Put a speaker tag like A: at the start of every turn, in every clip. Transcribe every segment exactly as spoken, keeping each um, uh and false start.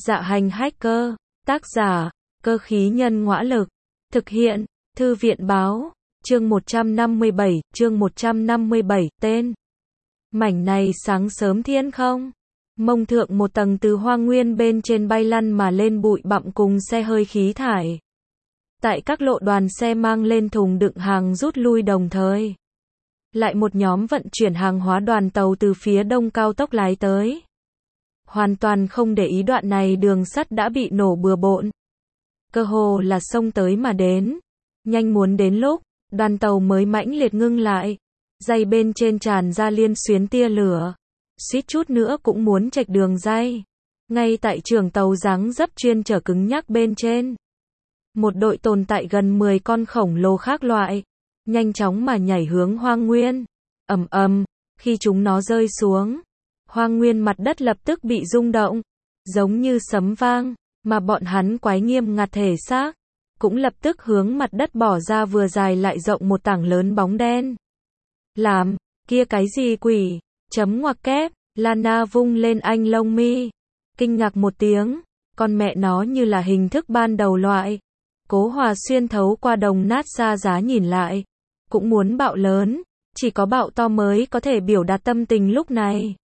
A: Dạ hành hacker, tác giả, cơ khí nhân ngõa lực, thực hiện, thư viện báo, chương một trăm năm mươi bảy, chương một trăm năm mươi bảy, tên. Mảnh này sáng sớm thiên không? Mông thượng một tầng từ hoang nguyên bên trên bay lăn mà lên bụi bặm cùng xe hơi khí thải. Tại các lộ đoàn xe mang lên thùng đựng hàng rút lui đồng thời. Lại một nhóm vận chuyển hàng hóa đoàn tàu từ phía đông cao tốc lái tới. Hoàn toàn không để ý đoạn này đường sắt đã bị nổ bừa bộn. Cơ hồ là xông tới mà đến. Nhanh muốn đến lúc, đoàn tàu mới mãnh liệt ngưng lại. Dây bên trên tràn ra liên xuyến tia lửa. Suýt chút nữa cũng muốn chệch đường dây. Ngay tại trường tàu dáng dấp chuyên chở cứng nhắc bên trên. Một đội tồn tại gần mười con khổng lồ khác loại. Nhanh chóng mà nhảy hướng hoang nguyên. Ầm ầm, khi chúng nó rơi xuống. Hoang nguyên mặt đất lập tức bị rung động. Giống như sấm vang. Mà bọn hắn quái nghiêm ngặt thể xác. Cũng lập tức hướng mặt đất bỏ ra vừa dài lại rộng một tảng lớn bóng đen. Làm, kia cái gì quỷ? Chấm ngoặc kép, Lana vung lên anh lông mi. Kinh ngạc một tiếng. Con mẹ nó như là hình thức ban đầu loại. Cố Hòa xuyên thấu qua đồng nát xa giá nhìn lại. Cũng muốn bạo lớn. Chỉ có bạo to mới có thể biểu đạt tâm tình lúc này.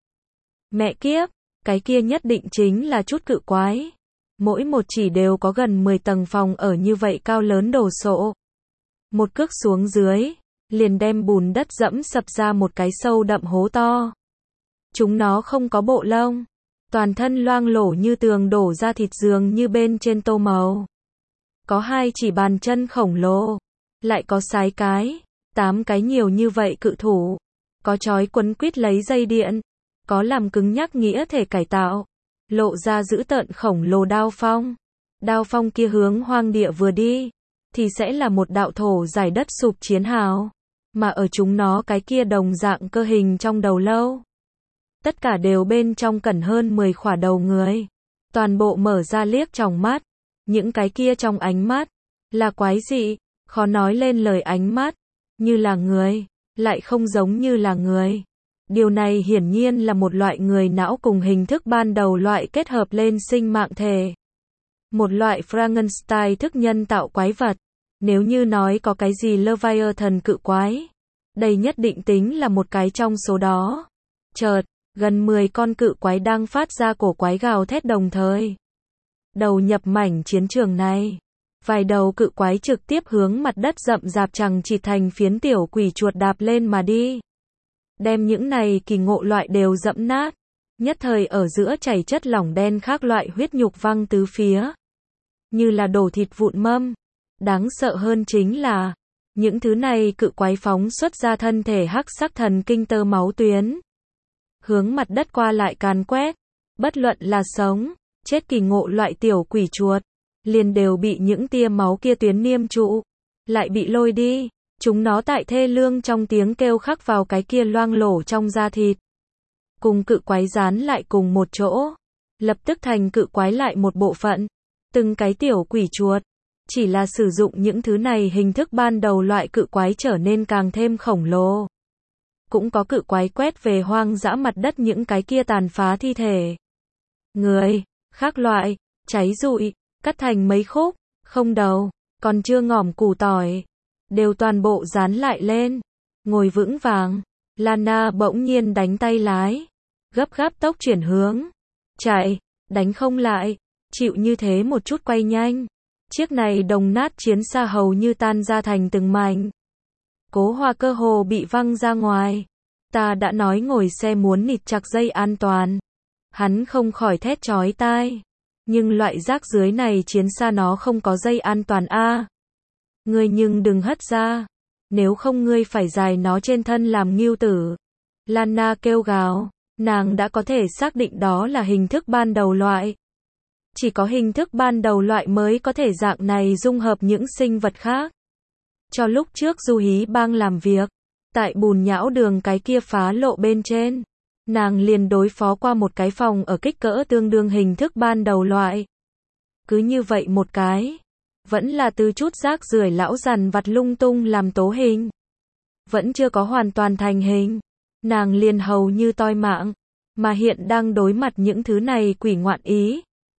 A: Mẹ kiếp, cái kia nhất định chính là chút cự quái. Mỗi một chỉ đều có gần mười tầng phòng ở như vậy cao lớn đồ sộ. Một cước xuống dưới, liền đem bùn đất dẫm sập ra một cái sâu đậm hố to. Chúng nó không có bộ lông. Toàn thân loang lổ như tường đổ ra thịt dường như bên trên tô màu. Có hai chỉ bàn chân khổng lồ. Lại có sái cái, tám cái nhiều như vậy cự thủ. Có chói quấn quýt lấy dây điện. Có làm cứng nhắc nghĩa thể cải tạo. Lộ ra dữ tợn khổng lồ đao phong. Đao phong kia hướng hoang địa vừa đi. Thì sẽ là một đạo thổ giải đất sụp chiến hào. Mà ở chúng nó cái kia đồng dạng cơ hình trong đầu lâu. Tất cả đều bên trong cẩn hơn mười khỏa đầu người. Toàn bộ mở ra liếc trong mắt. Những cái kia trong ánh mắt. Là quái dị. Khó nói lên lời ánh mắt. Như là người. Lại không giống như là người. Điều này hiển nhiên là một loại người não cùng hình thức ban đầu loại kết hợp lên sinh mạng thể. Một loại Frankenstein thức nhân tạo quái vật. Nếu như nói có cái gì Leviathan cự quái. Đây nhất định tính là một cái trong số đó. Chợt, gần mười con cự quái đang phát ra cổ quái gào thét đồng thời. Đầu nhập mảnh chiến trường này. Vài đầu cự quái trực tiếp hướng mặt đất rậm rạp chẳng chỉ thành phiến tiểu quỷ chuột đạp lên mà đi. Đem những này kỳ ngộ loại đều dẫm nát. Nhất thời ở giữa chảy chất lỏng đen khác loại huyết nhục văng tứ phía. Như là đổ thịt vụn mâm. Đáng sợ hơn chính là, những thứ này cự quái phóng xuất ra thân thể hắc sắc thần kinh tơ máu tuyến. Hướng mặt đất qua lại càn quét. Bất luận là sống, chết kỳ ngộ loại tiểu quỷ chuột. Liền đều bị những tia máu kia tuyến niêm trụ. Lại bị lôi đi. Chúng nó tại thê lương trong tiếng kêu khắc vào cái kia loang lổ trong da thịt. Cùng cự quái dán lại cùng một chỗ. Lập tức thành cự quái lại một bộ phận. Từng cái tiểu quỷ chuột. Chỉ là sử dụng những thứ này hình thức ban đầu loại cự quái trở nên càng thêm khổng lồ. Cũng có cự quái quét về hoang dã mặt đất những cái kia tàn phá thi thể. Người, khác loại, cháy rụi, cắt thành mấy khúc, không đầu, còn chưa ngỏm củ tỏi. Đều toàn bộ dán lại lên. Ngồi vững vàng. Lana bỗng nhiên đánh tay lái. Gấp gáp tốc chuyển hướng. Chạy. Đánh không lại. Chịu như thế một chút quay nhanh. Chiếc này đồng nát chiến xa hầu như tan ra thành từng mảnh. Cố Hòa cơ hồ bị văng ra ngoài. Ta đã nói ngồi xe muốn nịt chặt dây an toàn. Hắn không khỏi thét chói tai. Nhưng loại rác dưới này chiến xa nó không có dây an toàn a. À. Ngươi nhưng đừng hất ra. Nếu không ngươi phải dài nó trên thân làm ngưu tử. Lana kêu gào. Nàng đã có thể xác định đó là hình thức ban đầu loại. Chỉ có hình thức ban đầu loại mới có thể dạng này dung hợp những sinh vật khác. Cho lúc trước Du Hí Bang làm việc. Tại bùn nhão đường cái kia phá lộ bên trên. Nàng liền đối phó qua một cái phòng ở kích cỡ tương đương hình thức ban đầu loại. Cứ như vậy một cái. Vẫn là từ chút rác rưởi lão dằn vặt lung tung làm tố hình. Vẫn chưa có hoàn toàn thành hình. Nàng liền hầu như toi mạng. Mà hiện đang đối mặt những thứ này quỷ ngoạn ý.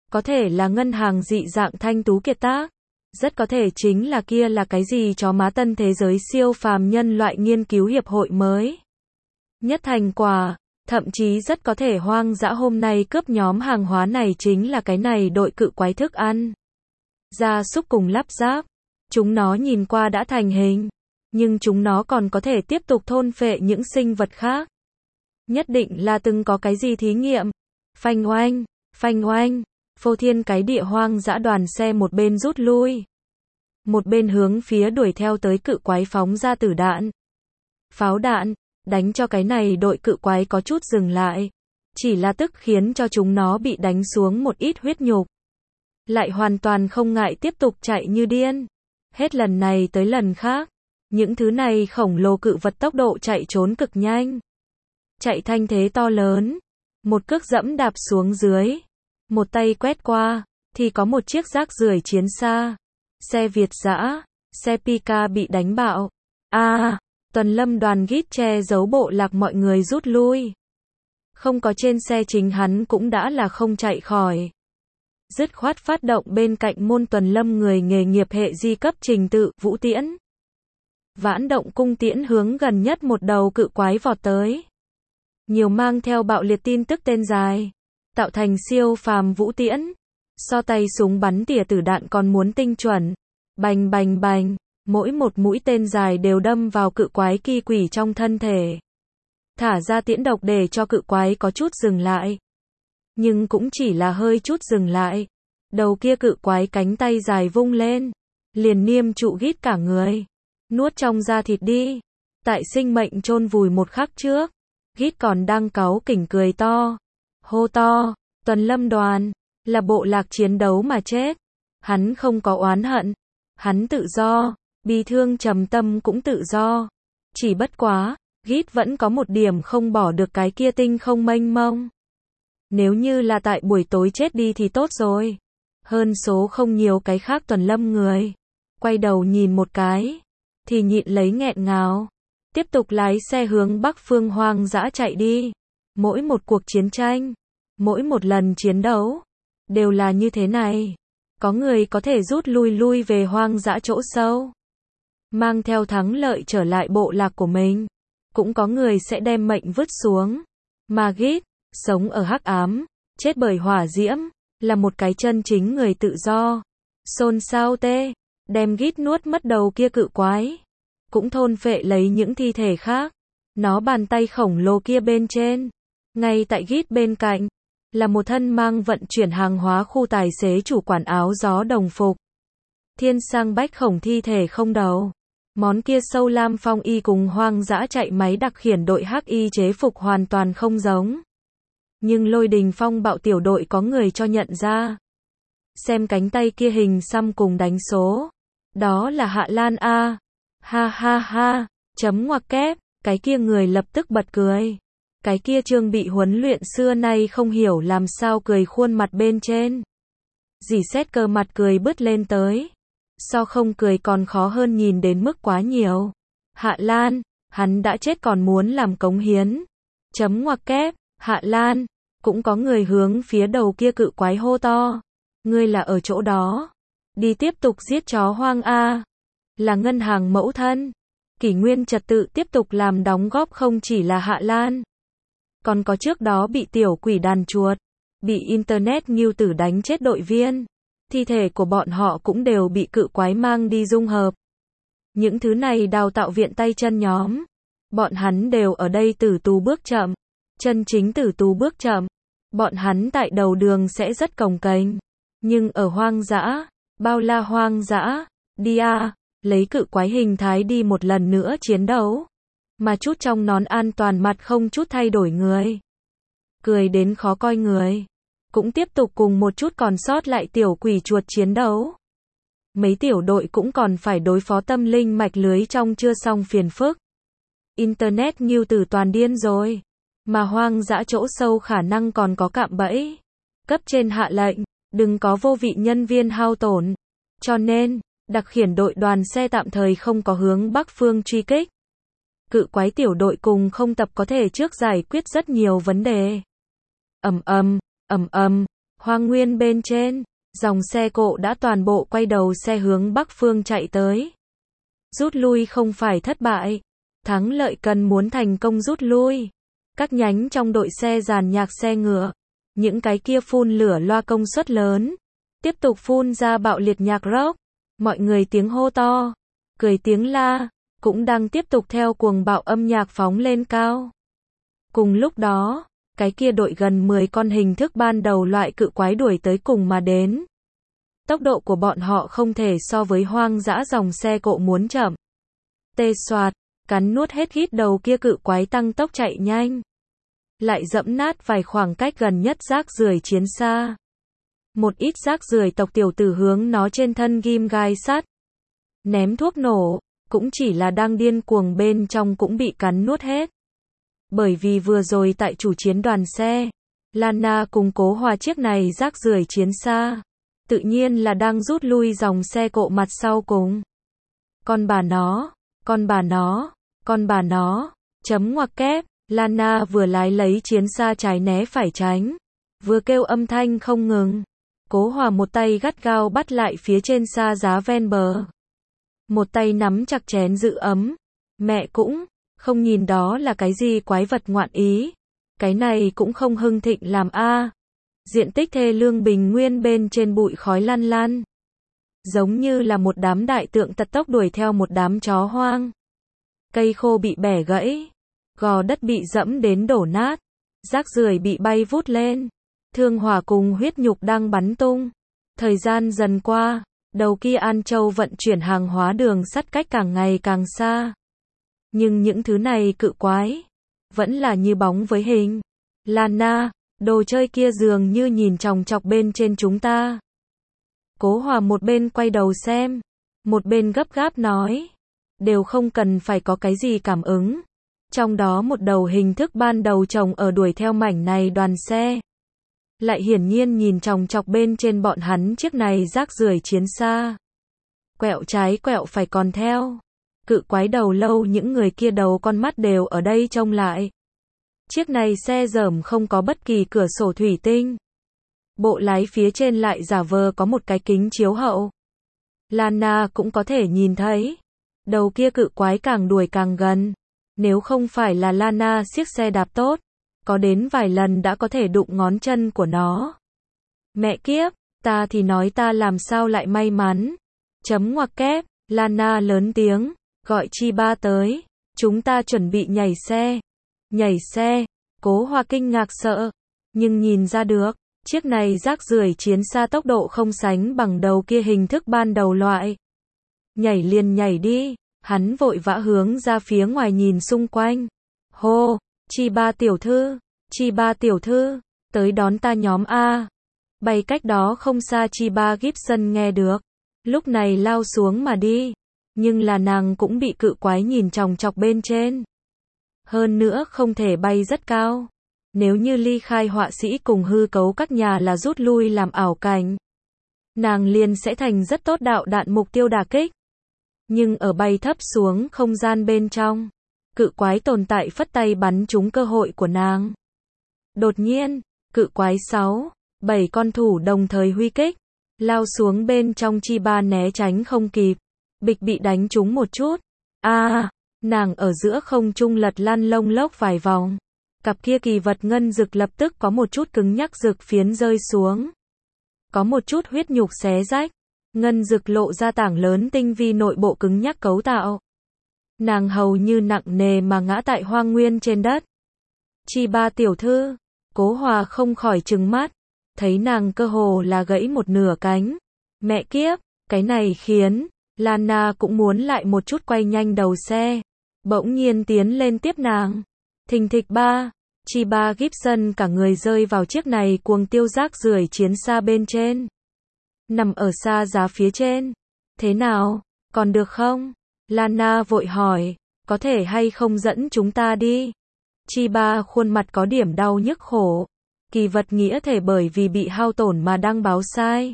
A: có thể là ngân hàng dị dạng thanh tú kiệt tác, rất có thể chính là kia là cái gì chó má tân thế giới siêu phàm nhân loại nghiên cứu hiệp hội mới nhất thành quả, thậm chí rất có thể hoang dã hôm nay cướp nhóm hàng hóa này chính là cái này đội cự quái thức ăn. Gia súc cùng lắp ráp, chúng nó nhìn qua đã thành hình, nhưng chúng nó còn có thể tiếp tục thôn phệ những sinh vật khác. Nhất định là từng có cái gì thí nghiệm. Phanh oanh, phanh oanh, phô thiên cái địa hoang dã đoàn xe một bên rút lui, một bên hướng phía đuổi theo tới cự quái phóng ra tử đạn. Pháo đạn, đánh cho cái này đội cự quái có chút dừng lại, chỉ là tức khiến cho chúng nó bị đánh xuống một ít huyết nhục. Lại hoàn toàn không ngại tiếp tục chạy như điên. Hết lần này tới lần khác, những thứ này khổng lồ cự vật tốc độ chạy trốn cực nhanh. Chạy thanh thế to lớn, một cước dẫm đạp xuống dưới, một tay quét qua, thì có một chiếc rác rưởi chiến xa, xe Việt dã, xe Pika bị đánh bạo. A, à, Tuần Lâm đoàn gít che giấu bộ lạc mọi người rút lui. Không có trên xe chính hắn cũng đã là không chạy khỏi. Dứt khoát phát động bên cạnh môn Tuần Lâm người nghề nghiệp hệ di cấp trình tự, vũ tiễn. Vãn động cung tiễn hướng gần nhất một đầu cự quái vọt tới. Nhiều mang theo bạo liệt tin tức tên dài, tạo thành siêu phàm vũ tiễn. So tay súng bắn tỉa tử đạn còn muốn tinh chuẩn. Bành bành bành, mỗi một mũi tên dài đều đâm vào cự quái kỳ quỷ trong thân thể. Thả ra tiễn độc để cho cự quái có chút dừng lại. Nhưng cũng chỉ là hơi chút dừng lại. Đầu kia cự quái cánh tay dài vung lên, liền niêm trụ gít cả người. Nuốt trong da thịt đi. Tại sinh mệnh chôn vùi một khắc trước, gít còn đang cáu kỉnh cười to. Hô to, Tuần Lâm đoàn, là bộ lạc chiến đấu mà chết. Hắn không có oán hận. Hắn tự do, bi thương trầm tâm cũng tự do. Chỉ bất quá, gít vẫn có một điểm không bỏ được cái kia tinh không mênh mông. Nếu như là tại buổi tối chết đi thì tốt rồi. Hơn số không nhiều cái khác Tuần Lâm người. Quay đầu nhìn một cái, thì nhịn lấy nghẹn ngào. Tiếp tục lái xe hướng bắc phương hoang dã chạy đi. Mỗi một cuộc chiến tranh, mỗi một lần chiến đấu, đều là như thế này. Có người có thể rút lui lui về hoang dã chỗ sâu, mang theo thắng lợi trở lại bộ lạc của mình. Cũng có người sẽ đem mệnh vứt xuống. Mà gít, sống ở hắc ám, chết bởi hỏa diễm, là một cái chân chính người tự do. Xôn xao tê, đem gít nuốt mất đầu kia cự quái. Cũng thôn phệ lấy những thi thể khác. Nó bàn tay khổng lồ kia bên trên. Ngay tại gít bên cạnh, là một thân mang vận chuyển hàng hóa khu tài xế chủ quản áo gió đồng phục. Thiên sang bách khổng thi thể không đầu. Món kia sâu lam phong y cùng hoang dã chạy máy đặc khiển đội hắc y chế phục hoàn toàn không giống. Nhưng Lôi Đình Phong bạo tiểu đội có người cho nhận ra. Xem cánh tay kia hình xăm cùng đánh số. Đó là Hạ Lan A. Ha ha ha, chấm ngoặc kép, cái kia người lập tức bật cười. Cái kia Trương bị huấn luyện xưa nay không hiểu làm sao cười khuôn mặt bên trên. Dì xét cơ mặt cười bứt lên tới. So không cười còn khó hơn nhìn đến mức quá nhiều. Hạ Lan, hắn đã chết còn muốn làm cống hiến. Chấm ngoặc kép, Hạ Lan, cũng có người hướng phía đầu kia cự quái hô to. Ngươi là ở chỗ đó. Đi tiếp tục giết chó hoang A. Là ngân hàng mẫu thân. Kỷ nguyên trật tự tiếp tục làm đóng góp không chỉ là Hạ Lan. Còn có trước đó bị tiểu quỷ đàn chuột, bị Internet Ngưu Tử đánh chết đội viên. Thi thể của bọn họ cũng đều bị cự quái mang đi dung hợp. Những thứ này đào tạo viện tay chân nhóm. Bọn hắn đều ở đây tử tù bước chậm. Chân chính tử tù bước chậm. Bọn hắn tại đầu đường sẽ rất cồng kềnh. Nhưng ở hoang dã, bao la hoang dã, đi a, lấy cự quái hình thái đi một lần nữa chiến đấu. Mà chút trong nón an toàn mặt không chút thay đổi người. Cười đến khó coi người. Cũng tiếp tục cùng một chút còn sót lại tiểu quỷ chuột chiến đấu. Mấy tiểu đội cũng còn phải đối phó tâm linh mạch lưới trong chưa xong phiền phức. Internet Ngưu Tử toàn điên rồi. Mà hoang dã chỗ sâu khả năng còn có cạm bẫy. Cấp trên hạ lệnh, đừng có vô vị nhân viên hao tổn. Cho nên, đặc khiển đội đoàn xe tạm thời không có hướng bắc phương truy kích. Cự quái tiểu đội cùng không tập có thể trước giải quyết rất nhiều vấn đề. Ầm ầm, ầm ầm, Hoang nguyên bên trên, dòng xe cộ đã toàn bộ quay đầu xe hướng bắc phương chạy tới. Rút lui không phải thất bại, thắng lợi cần muốn thành công rút lui. Các nhánh trong đội xe dàn nhạc xe ngựa, những cái kia phun lửa loa công suất lớn, tiếp tục phun ra bạo liệt nhạc rock. Mọi người tiếng hô to, cười tiếng la, cũng đang tiếp tục theo cuồng bạo âm nhạc phóng lên cao. Cùng lúc đó, cái kia đội gần mười con hình thức ban đầu loại cự quái đuổi tới cùng mà đến. Tốc độ của bọn họ không thể so với hoang dã dòng xe cộ muốn chậm. Tê soạt, cắn nuốt hết hít đầu kia cự quái tăng tốc chạy nhanh. Lại dẫm nát vài khoảng cách gần nhất rác rưởi chiến xa. Một ít rác rưởi tộc tiểu tử hướng nó trên thân ghim gai sắt. Ném thuốc nổ, cũng chỉ là đang điên cuồng bên trong cũng bị cắn nuốt hết. Bởi vì vừa rồi tại chủ chiến đoàn xe, Lana cùng Cố Hòa chiếc này rác rưởi chiến xa, tự nhiên là đang rút lui dòng xe cộ mặt sau cùng. Con bà nó, con bà nó, con bà nó, chấm ngoặc kép, Lana vừa lái lấy chiến xa trái né phải tránh, vừa kêu âm thanh không ngừng. Cố Hòa một tay gắt gao bắt lại phía trên xa giá ven bờ. Một tay nắm chặt chén giữ ấm. Mẹ cũng không nhìn đó là cái gì quái vật ngoạn ý. Cái này cũng không hưng thịnh làm a. Diện tích thê lương bình nguyên bên trên bụi khói lan lan. Giống như là một đám đại tượng tật tốc đuổi theo một đám chó hoang. Cây khô bị bẻ gãy. Gò đất bị dẫm đến đổ nát. Rác rưởi bị bay vút lên. Thương hỏa cùng huyết nhục đang bắn tung. Thời gian dần qua, đầu kia An Châu vận chuyển hàng hóa đường sắt cách càng ngày càng xa. Nhưng những thứ này cự quái, vẫn là như bóng với hình. Lana, đồ chơi kia dường như nhìn chòng chọc bên trên chúng ta. Cố Hòa một bên quay đầu xem, một bên gấp gáp nói. Đều không cần phải có cái gì cảm ứng. Trong đó một đầu hình thức ban đầu chồng ở đuổi theo mảnh này đoàn xe. Lại hiển nhiên nhìn chòng chọc bên trên bọn hắn chiếc này rác rưởi chiến xa. Quẹo trái quẹo phải còn theo. Cự quái đầu lâu những người kia đầu con mắt đều ở đây trông lại. Chiếc này xe dởm không có bất kỳ cửa sổ thủy tinh. Bộ lái phía trên lại giả vờ có một cái kính chiếu hậu. Lana cũng có thể nhìn thấy. Đầu kia cự quái càng đuổi càng gần. Nếu không phải là Lana siếc xe đạp tốt, có đến vài lần đã có thể đụng ngón chân của nó. Mẹ kiếp, ta thì nói ta làm sao lại may mắn. Chấm ngoặc kép, Lana lớn tiếng, gọi Chi Ba tới. Chúng ta chuẩn bị nhảy xe. Nhảy xe, Cố Hòa kinh ngạc sợ. Nhưng nhìn ra được, chiếc này rác rưởi chiến xa tốc độ không sánh bằng đầu kia hình thức ban đầu loại. Nhảy liền nhảy đi, hắn vội vã hướng ra phía ngoài nhìn xung quanh. Hô, Chi Ba tiểu thư, Chi Ba tiểu thư, tới đón ta nhóm A. Bay cách đó không xa Chi Ba Gibson nghe được. Lúc này lao xuống mà đi. Nhưng là nàng cũng bị cự quái nhìn chòng chọc bên trên. Hơn nữa không thể bay rất cao. Nếu như ly khai họa sĩ cùng hư cấu các nhà là rút lui làm ảo cảnh. Nàng liền sẽ thành rất tốt đạo đạn mục tiêu đả kích. Nhưng ở bay thấp xuống không gian bên trong. Cự quái tồn tại phất tay bắn trúng cơ hội của nàng. Đột nhiên, cự quái sáu, bảy con thủ đồng thời huy kích. Lao xuống bên trong Chi Ba né tránh không kịp. Bịch bị đánh trúng một chút. A, à, nàng ở giữa không trung lật lăn lông lốc vài vòng. Cặp kia kỳ vật ngân dực lập tức có một chút cứng nhắc dực phiến rơi xuống. Có một chút huyết nhục xé rách. Ngân dực lộ ra tảng lớn tinh vi nội bộ cứng nhắc cấu tạo. Nàng hầu như nặng nề mà ngã tại hoang nguyên trên đất. Chi Ba tiểu thư, Cố Hòa không khỏi trừng mắt. Thấy nàng cơ hồ là gãy một nửa cánh. Mẹ kiếp, cái này khiến Lana cũng muốn lại một chút quay nhanh đầu xe. Bỗng nhiên tiến lên tiếp nàng. Thình thịch ba, Chi Ba Gibson cả người rơi vào chiếc này cuồng tiêu rác rưởi chiến xa bên trên. Nằm ở xa giá phía trên. Thế nào, còn được không? Lana vội hỏi, có thể hay không dẫn chúng ta đi? Chi Ba khuôn mặt có điểm đau nhức khổ. Kỳ vật nghĩa thể bởi vì bị hao tổn mà đăng báo sai.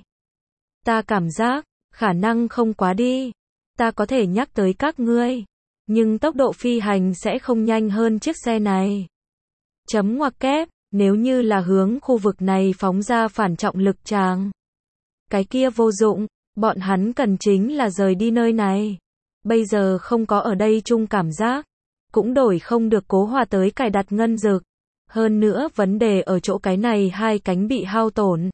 A: Ta cảm giác, khả năng không quá đi. Ta có thể nhắc tới các ngươi. Nhưng tốc độ phi hành sẽ không nhanh hơn chiếc xe này. Chấm ngoặc kép, Nếu như là hướng khu vực này phóng ra phản trọng lực tràng, cái kia vô dụng, bọn hắn cần chính là rời đi nơi này. Bây giờ không có ở đây chung cảm giác, cũng đổi không được Cố Hòa tới cài đặt ngân dực. Hơn nữa vấn đề ở chỗ cái này hai cánh bị hao tổn.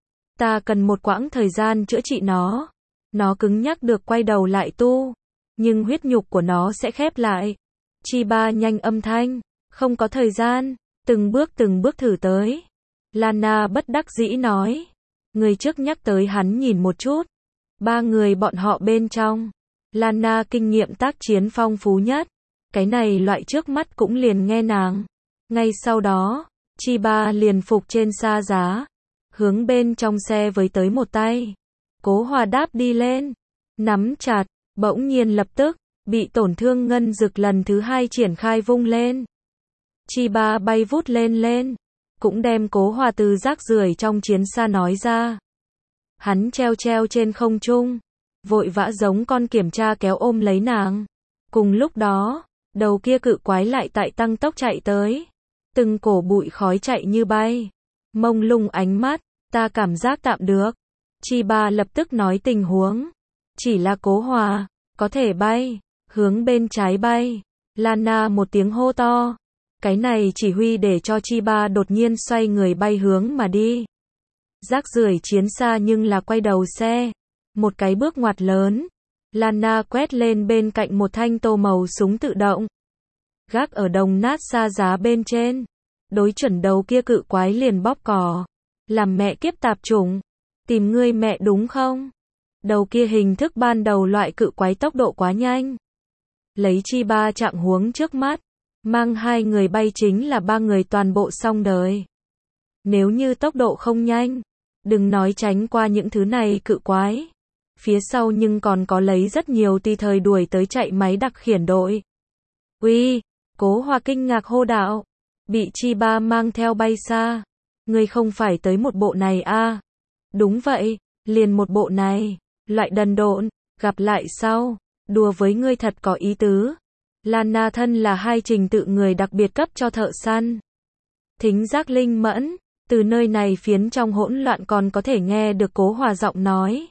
A: Ta cần một quãng thời gian chữa trị nó. Nó cứng nhắc được quay đầu lại tu, nhưng huyết nhục của nó sẽ khép lại. Chi Ba nhanh âm thanh, không có thời gian, từng bước từng bước thử tới. Lana bất đắc dĩ nói, người trước nhắc tới hắn nhìn một chút. Ba người bọn họ bên trong, Lana kinh nghiệm tác chiến phong phú nhất, cái này loại trước mắt cũng liền nghe nàng. Ngay sau đó, Chi Ba liền phục trên xa giá, hướng bên trong xe với tới một tay. Cố Hòa đáp đi lên, nắm chặt, bỗng nhiên lập tức, bị tổn thương ngân dực lần thứ hai triển khai vung lên. Chi Ba bay vút lên lên, cũng đem Cố Hòa từ rác rưởi trong chiến xa nói ra. Hắn treo treo trên không trung, vội vã giống con kiểm tra kéo ôm lấy nàng. Cùng lúc đó, đầu kia cự quái lại tại tăng tốc chạy tới. Từng cổ bụi khói chạy như bay. Mông lung ánh mắt, ta cảm giác tạm được. Chi Ba lập tức nói tình huống. Chỉ là Cố Hòa, có thể bay, hướng bên trái bay. Lana một tiếng hô to. Cái này chỉ huy để cho Chi Ba đột nhiên xoay người bay hướng mà đi. Rác rưởi chiến xa nhưng là quay đầu xe. Một cái bước ngoặt lớn. Lana quét lên bên cạnh một thanh tô màu súng tự động. Gác ở đồng nát xa giá bên trên. Đối chuẩn đầu kia cự quái liền bóp cò. Làm mẹ kiếp tạp chủng. Tìm ngươi mẹ đúng không? Đầu kia hình thức ban đầu loại cự quái tốc độ quá nhanh. Lấy Chi Ba trạng huống trước mắt. Mang hai người bay chính là ba người toàn bộ xong đời. Nếu như tốc độ không nhanh. Đừng nói tránh qua những thứ này cự quái. Phía sau nhưng còn có lấy rất nhiều tùy thời đuổi tới chạy máy đặc khiển đội. Uy, Cố Hòa kinh ngạc hô đạo. Bị Chi Ba mang theo bay xa. Ngươi không phải tới một bộ này a? À? Đúng vậy, liền một bộ này. Loại đần độn, gặp lại sau. Đùa với ngươi thật có ý tứ. Lana thân là hai trình tự người đặc biệt cấp cho thợ săn. Thính giác linh mẫn, từ nơi này phiến trong hỗn loạn còn có thể nghe được Cố Hòa giọng nói.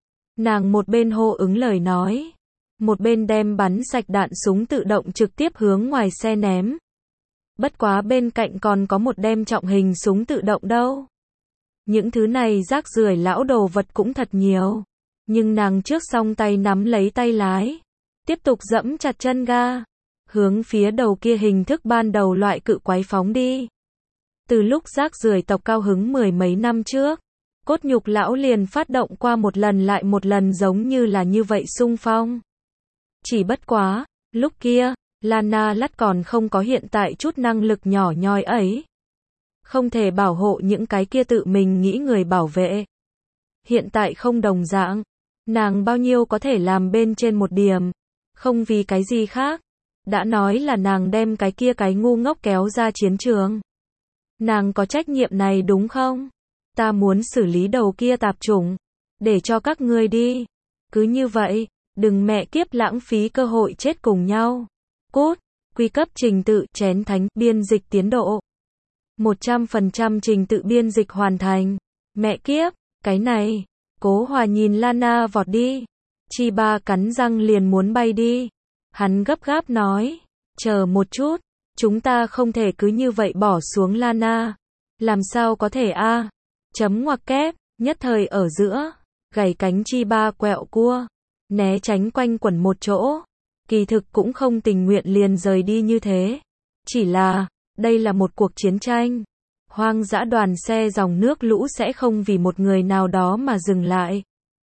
A: Nàng một bên hô ứng lời nói, một bên đem bắn sạch đạn súng tự động trực tiếp hướng ngoài xe ném. Bất quá bên cạnh còn có một đem trọng hình súng tự động đâu. Những thứ này rác rưởi lão đồ vật cũng thật nhiều. Nhưng nàng trước song tay nắm lấy tay lái. Tiếp tục dẫm chặt chân ga. Hướng phía đầu kia hình thức ban đầu loại cự quái phóng đi. Từ lúc rác rưởi tộc cao hứng mười mấy năm trước. Cốt nhục lão liền phát động qua một lần lại một lần giống như là như vậy xung phong. Chỉ bất quá, lúc kia, Lana Lắt còn không có hiện tại chút năng lực nhỏ nhoi ấy. Không thể bảo hộ những cái kia tự mình nghĩ người bảo vệ. Hiện tại không đồng dạng. Nàng bao nhiêu có thể làm bên trên một điểm. Không vì cái gì khác. Đã nói là nàng đem cái kia cái ngu ngốc kéo ra chiến trường. Nàng có trách nhiệm này đúng không? Ta muốn xử lý đầu kia tạp chủng. Để cho các ngươi đi. Cứ như vậy, đừng mẹ kiếp lãng phí cơ hội chết cùng nhau. Cốt, quy cấp trình tự, chén thánh, biên dịch tiến độ. một trăm phần trăm trình tự biên dịch hoàn thành. Mẹ kiếp, cái này. Cố Hòa nhìn Lana vọt đi. Chi Ba cắn răng liền muốn bay đi. Hắn gấp gáp nói. Chờ một chút. Chúng ta không thể cứ như vậy bỏ xuống Lana. Làm sao có thể a? À? Chấm ngoặc kép, nhất thời ở giữa. Gảy cánh Chi Ba quẹo cua. Né tránh quanh quẩn một chỗ. Kỳ thực cũng không tình nguyện liền rời đi như thế. Chỉ là, đây là một cuộc chiến tranh. Hoang dã đoàn xe dòng nước lũ sẽ không vì một người nào đó mà dừng lại.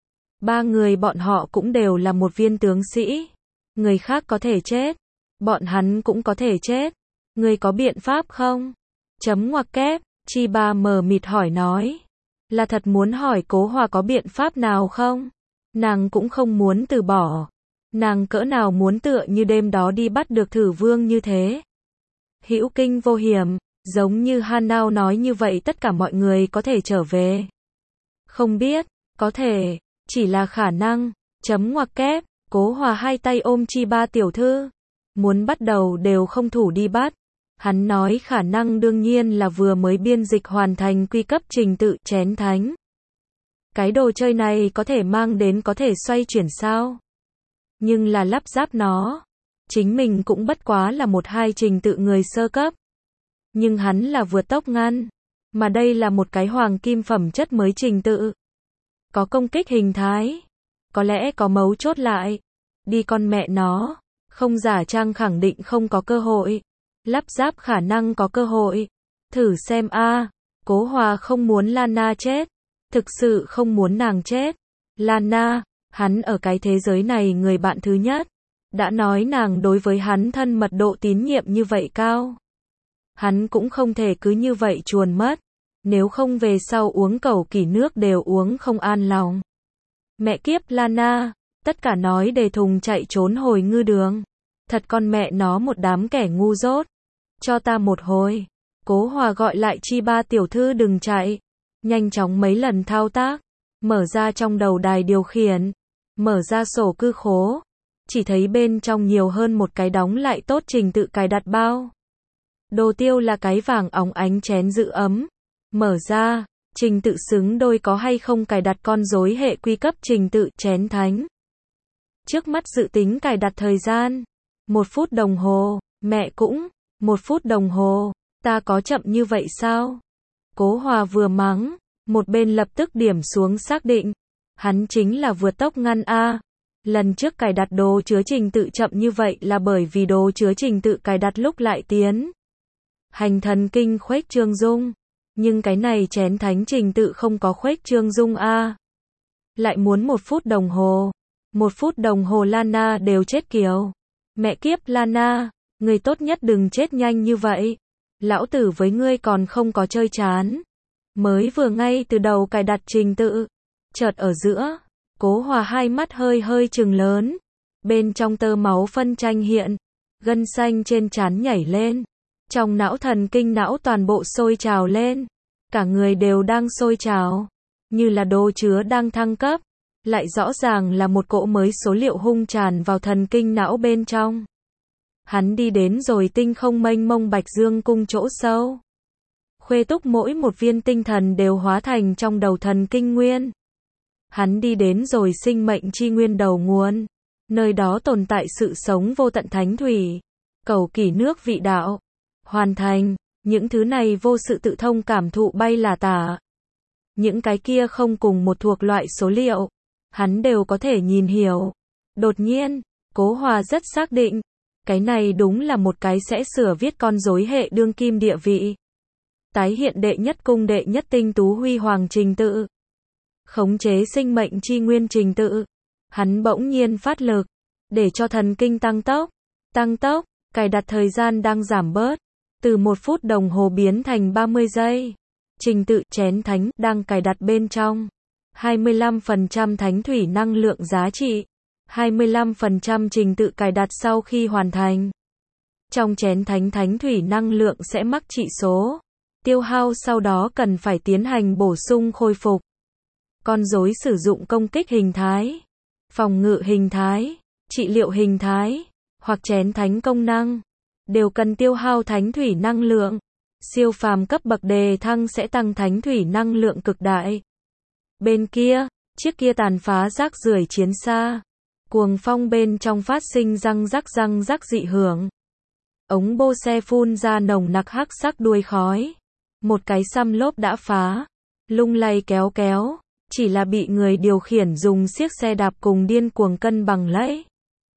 A: Ba người bọn họ cũng đều là một viên tướng sĩ. Người khác có thể chết. Bọn hắn cũng có thể chết. Người có biện pháp không? Chấm ngoặc kép, Chi Ba mờ mịt hỏi nói. Là thật muốn hỏi Cố Hòa có biện pháp nào không? Nàng cũng không muốn từ bỏ. Nàng cỡ nào muốn tựa như đêm đó đi bắt được thử vương như thế. Hữu kinh vô hiểm, giống như Hanao nói như vậy tất cả mọi người có thể trở về. Không biết, có thể, chỉ là khả năng, chấm ngoặc kép, Cố Hòa hai tay ôm Chi Ba tiểu thư. Muốn bắt đầu đều không thủ đi bắt. Hắn nói khả năng đương nhiên là vừa mới biên dịch hoàn thành quy cấp trình tự chén thánh. Cái đồ chơi này có thể mang đến có thể xoay chuyển sao? Nhưng là lắp ráp nó. Chính mình cũng bất quá là một hai trình tự người sơ cấp. Nhưng hắn là vượt tốc ngăn. Mà đây là một cái hoàng kim phẩm chất mới trình tự. Có công kích hình thái. Có lẽ có mấu chốt lại. Đi con mẹ nó. Không giả trang khẳng định không có cơ hội. Lắp ráp khả năng có cơ hội. Thử xem a. Cố Hòa không muốn Lana chết. Thực sự không muốn nàng chết. Lana, hắn ở cái thế giới này người bạn thứ nhất. Đã nói nàng đối với hắn thân mật độ tín nhiệm như vậy cao. Hắn cũng không thể cứ như vậy chuồn mất. Nếu không về sau uống cẩu kỷ nước đều uống không an lòng. Mẹ kiếp Lana, tất cả nói để thùng chạy trốn hồi ngư đường. Thật con mẹ nó một đám kẻ ngu dốt. Cho ta một hồi. Cố Hòa gọi lại Chi Ba tiểu thư đừng chạy. Nhanh chóng mấy lần thao tác. Mở ra trong đầu đài điều khiển. Mở ra sổ cư khố. Chỉ thấy bên trong nhiều hơn một cái đóng lại tốt trình tự cài đặt bao. Đồ tiêu là cái vàng óng ánh chén giữ ấm. Mở ra, trình tự xứng đôi có hay không cài đặt con rối hệ quy cấp trình tự chén thánh. Trước mắt dự tính cài đặt thời gian. Một phút đồng hồ, mẹ cũng, một phút đồng hồ, ta có chậm như vậy sao? Cố Hòa vừa mắng, một bên lập tức điểm xuống xác định. Hắn chính là vượt tốc ngăn A. Lần trước cài đặt đồ chứa trình tự chậm như vậy là bởi vì đồ chứa trình tự cài đặt lúc lại tiến. Hành thần kinh khuếch trương dung. Nhưng cái này chén thánh trình tự không có khuếch trương dung A. Lại muốn một phút đồng hồ. Một phút đồng hồ Lana đều chết kiểu. Mẹ kiếp Lana, người tốt nhất đừng chết nhanh như vậy. Lão tử với ngươi còn không có chơi chán. Mới vừa ngay từ đầu cài đặt trình tự. Chợt ở giữa. Cố Hòa hai mắt hơi hơi trừng lớn. Bên trong tơ máu phân tranh hiện. Gân xanh trên trán nhảy lên. Trong não thần kinh não toàn bộ sôi trào lên. Cả người đều đang sôi trào. Như là đồ chứa đang thăng cấp. Lại rõ ràng là một cỗ mới số liệu hung tràn vào thần kinh não bên trong. Hắn đi đến rồi tinh không mênh mông Bạch Dương cung chỗ sâu. Khuê túc mỗi một viên tinh thần đều hóa thành trong đầu thần kinh nguyên. Hắn đi đến rồi sinh mệnh chi nguyên đầu nguồn. Nơi đó tồn tại sự sống vô tận thánh thủy. Cầu kỷ nước vị đạo. Hoàn thành. Những thứ này vô sự tự thông cảm thụ bay là tả. Những cái kia không cùng một thuộc loại số liệu. Hắn đều có thể nhìn hiểu. Đột nhiên, Cố Hòa rất xác định. Cái này đúng là một cái sẽ sửa viết con rối hệ đương kim địa vị. Tái hiện đệ nhất cung đệ nhất tinh tú huy hoàng trình tự. Khống chế sinh mệnh chi nguyên trình tự. Hắn bỗng nhiên phát lực. Để cho thần kinh tăng tốc. Tăng tốc, cài đặt thời gian đang giảm bớt. Từ một phút đồng hồ biến thành ba mươi giây. Trình tự chén thánh đang cài đặt bên trong. hai mươi lăm phần trăm thánh thủy năng lượng giá trị. hai mươi lăm phần trăm trình tự cài đặt sau khi hoàn thành. Trong chén thánh thánh thủy năng lượng sẽ mắc trị số. Tiêu hao sau đó cần phải tiến hành bổ sung khôi phục. Con rối sử dụng công kích hình thái. Phòng ngự hình thái. Trị liệu hình thái. Hoặc chén thánh công năng. Đều cần tiêu hao thánh thủy năng lượng. Siêu phàm cấp bậc đề thăng sẽ tăng thánh thủy năng lượng cực đại. Bên kia, chiếc kia tàn phá rác rưởi chiến xa. Cuồng phong bên trong phát sinh răng rắc răng rắc dị hưởng. Ống bô xe phun ra nồng nặc hắc sắc đuôi khói. Một cái xăm lốp đã phá. Lung lay kéo kéo. Chỉ là bị người điều khiển dùng xiếc xe đạp cùng điên cuồng cân bằng lấy.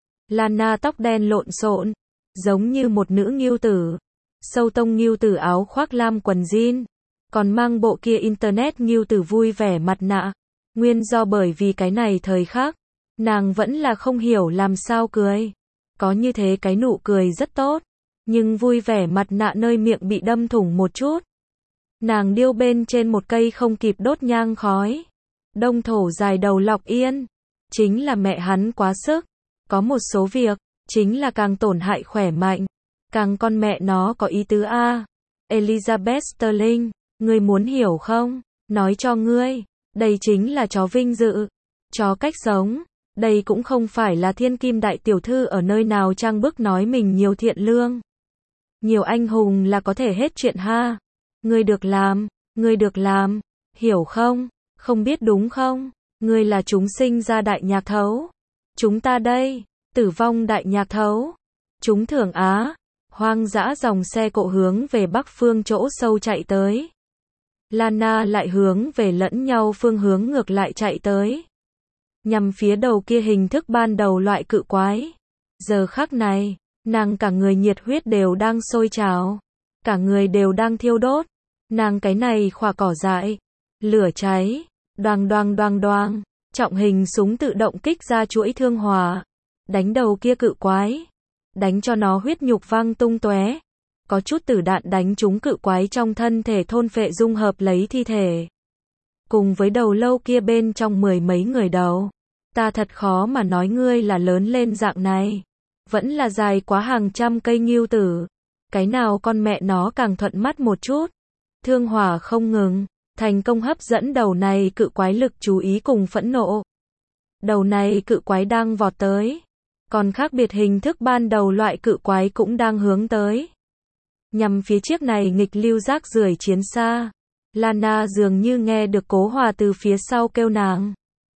A: Lana tóc đen lộn xộn. Giống như một nữ ngưu tử. Sâu tông ngưu tử áo khoác lam quần jean. Còn mang bộ kia internet ngưu tử vui vẻ mặt nạ. Nguyên do bởi vì cái này thời khắc. Nàng vẫn là không hiểu làm sao cười. Có như thế cái nụ cười rất tốt. Nhưng vui vẻ mặt nạ nơi miệng bị đâm thủng một chút. Nàng điêu bên trên một cây không kịp đốt nhang khói. Đông thổ dài đầu lọc yên. Chính là mẹ hắn quá sức. Có một số việc. Chính là càng tổn hại khỏe mạnh. Càng con mẹ nó có ý tứ a. Elizabeth Sterling. Ngươi muốn hiểu không? Nói cho ngươi. Đây chính là chó vinh dự. Chó cách sống. Đây cũng không phải là thiên kim đại tiểu thư ở nơi nào trang bức nói mình nhiều thiện lương. Nhiều anh hùng là có thể hết chuyện ha. Ngươi được làm, ngươi được làm, hiểu không? Không biết đúng không? Ngươi là chúng sinh ra đại nhạc thấu. Chúng ta đây, tử vong đại nhạc thấu. Chúng thưởng Á, hoang dã dòng xe cộ hướng về bắc phương chỗ sâu chạy tới. Lana lại hướng về lẫn nhau phương hướng ngược lại chạy tới. Nhằm phía đầu kia hình thức ban đầu loại cự quái. Giờ khắc này, nàng cả người nhiệt huyết đều đang sôi trào. Cả người đều đang thiêu đốt. Nàng cái này khỏa cỏ dại. Lửa cháy. Đoàng đoàng đoàng đoàng. Trọng hình súng tự động kích ra chuỗi thương hỏa. Đánh đầu kia cự quái. Đánh cho nó huyết nhục văng tung tóe. Có chút tử đạn đánh trúng cự quái trong thân thể thôn phệ dung hợp lấy thi thể. Cùng với đầu lâu kia bên trong mười mấy người đầu. Ta thật khó mà nói ngươi là lớn lên dạng này. Vẫn là dài quá hàng trăm cây ngưu tử. Cái nào con mẹ nó càng thuận mắt một chút. Thương hỏa không ngừng. Thành công hấp dẫn đầu này cự quái lực chú ý cùng phẫn nộ. Đầu này cự quái đang vọt tới. Còn khác biệt hình thức ban đầu loại cự quái cũng đang hướng tới. Nhằm phía chiếc này nghịch lưu rác rưởi chiến xa. Lana dường như nghe được Cố Hòa từ phía sau kêu nàng.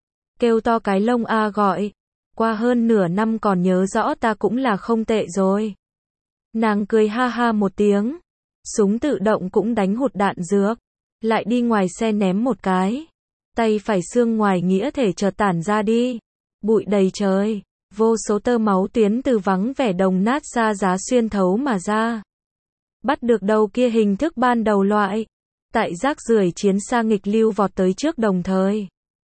A: Kêu to cái lông a gọi. Qua hơn nửa năm còn nhớ rõ ta cũng là không tệ rồi. Nàng cười ha ha một tiếng. Súng tự động cũng đánh hụt đạn dược. Lại đi ngoài xe ném một cái. Tay phải xương ngoài nghĩa thể chợt tản ra đi. Bụi đầy trời. Vô số tơ máu tuyến từ vắng vẻ đồng nát xa giá xuyên thấu mà ra. Bắt được đầu kia hình thức ban đầu loại. Tại rác rưởi chiến xa nghịch lưu vọt tới trước đồng thời.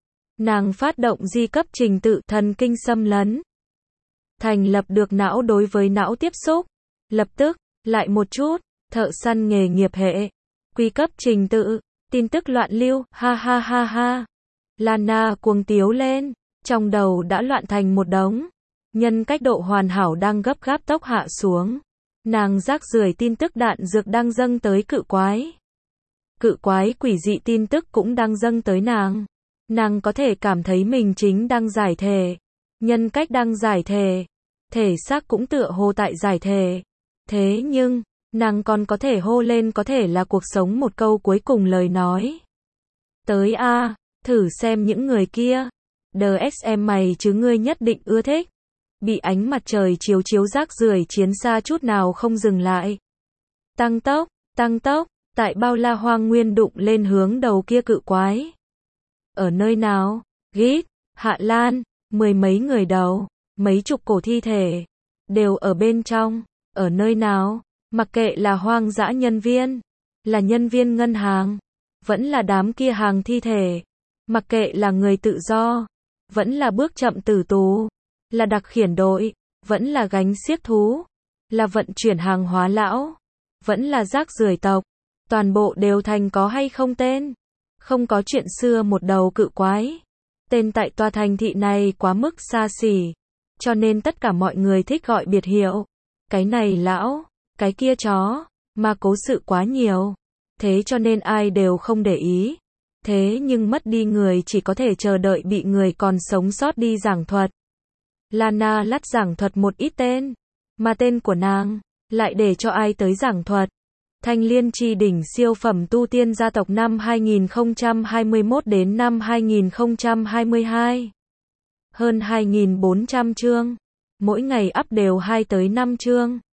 A: Nàng phát động di cấp trình tự thần kinh xâm lấn. Thành lập được não đối với não tiếp xúc. Lập tức, lại một chút, thợ săn nghề nghiệp hệ. Quy cấp trình tự, tin tức loạn lưu, ha ha ha ha. Lana cuồng tiếu lên, trong đầu đã loạn thành một đống. Nhân cách độ hoàn hảo đang gấp gáp tốc hạ xuống. Nàng rác rưởi tin tức đạn dược đang dâng tới cự quái. Cự quái quỷ dị tin tức cũng đang dâng tới nàng. Nàng có thể cảm thấy mình chính đang giải thể. Nhân cách đang giải thể. Thể xác cũng tựa hồ tại giải thể. Thế nhưng, nàng còn có thể hô lên có thể là cuộc sống một câu cuối cùng lời nói. Tới a, thử xem những người kia. đê ét em mày chứ ngươi nhất định ưa thích. Bị ánh mặt trời chiếu chiếu rác rưởi chiến xa chút nào không dừng lại. Tăng tốc, tăng tốc, tại bao la hoang nguyên đụng lên hướng đầu kia cự quái. Ở nơi nào? Gít, Hạ Lan, mười mấy người đầu, mấy chục cổ thi thể, đều ở bên trong. Ở nơi nào? Mặc kệ là hoang dã nhân viên, là nhân viên ngân hàng, vẫn là đám kia hàng thi thể, mặc kệ là người tự do, vẫn là bước chậm tử tù, là đặc khiển đội, vẫn là gánh xiếc thú, là vận chuyển hàng hóa lão, vẫn là rác rưởi tộc, toàn bộ đều thành có hay không tên. Không có chuyện xưa một đầu cự quái. Tên tại tòa thành thị này quá mức xa xỉ, cho nên tất cả mọi người thích gọi biệt hiệu. Cái này lão, cái kia chó, mà cố sự quá nhiều. Thế cho nên ai đều không để ý. Thế nhưng mất đi người chỉ có thể chờ đợi bị người còn sống sót đi giảng thuật. Lana lắt giảng thuật một ít tên, mà tên của nàng lại để cho ai tới giảng thuật. Thanh Liên Chi đỉnh siêu phẩm tu tiên gia tộc năm hai nghìn không trăm hai mươi mốt đến năm hai nghìn không trăm hai mươi hai. Hơn hai nghìn bốn trăm chương. Mỗi ngày up đều hai tới năm chương.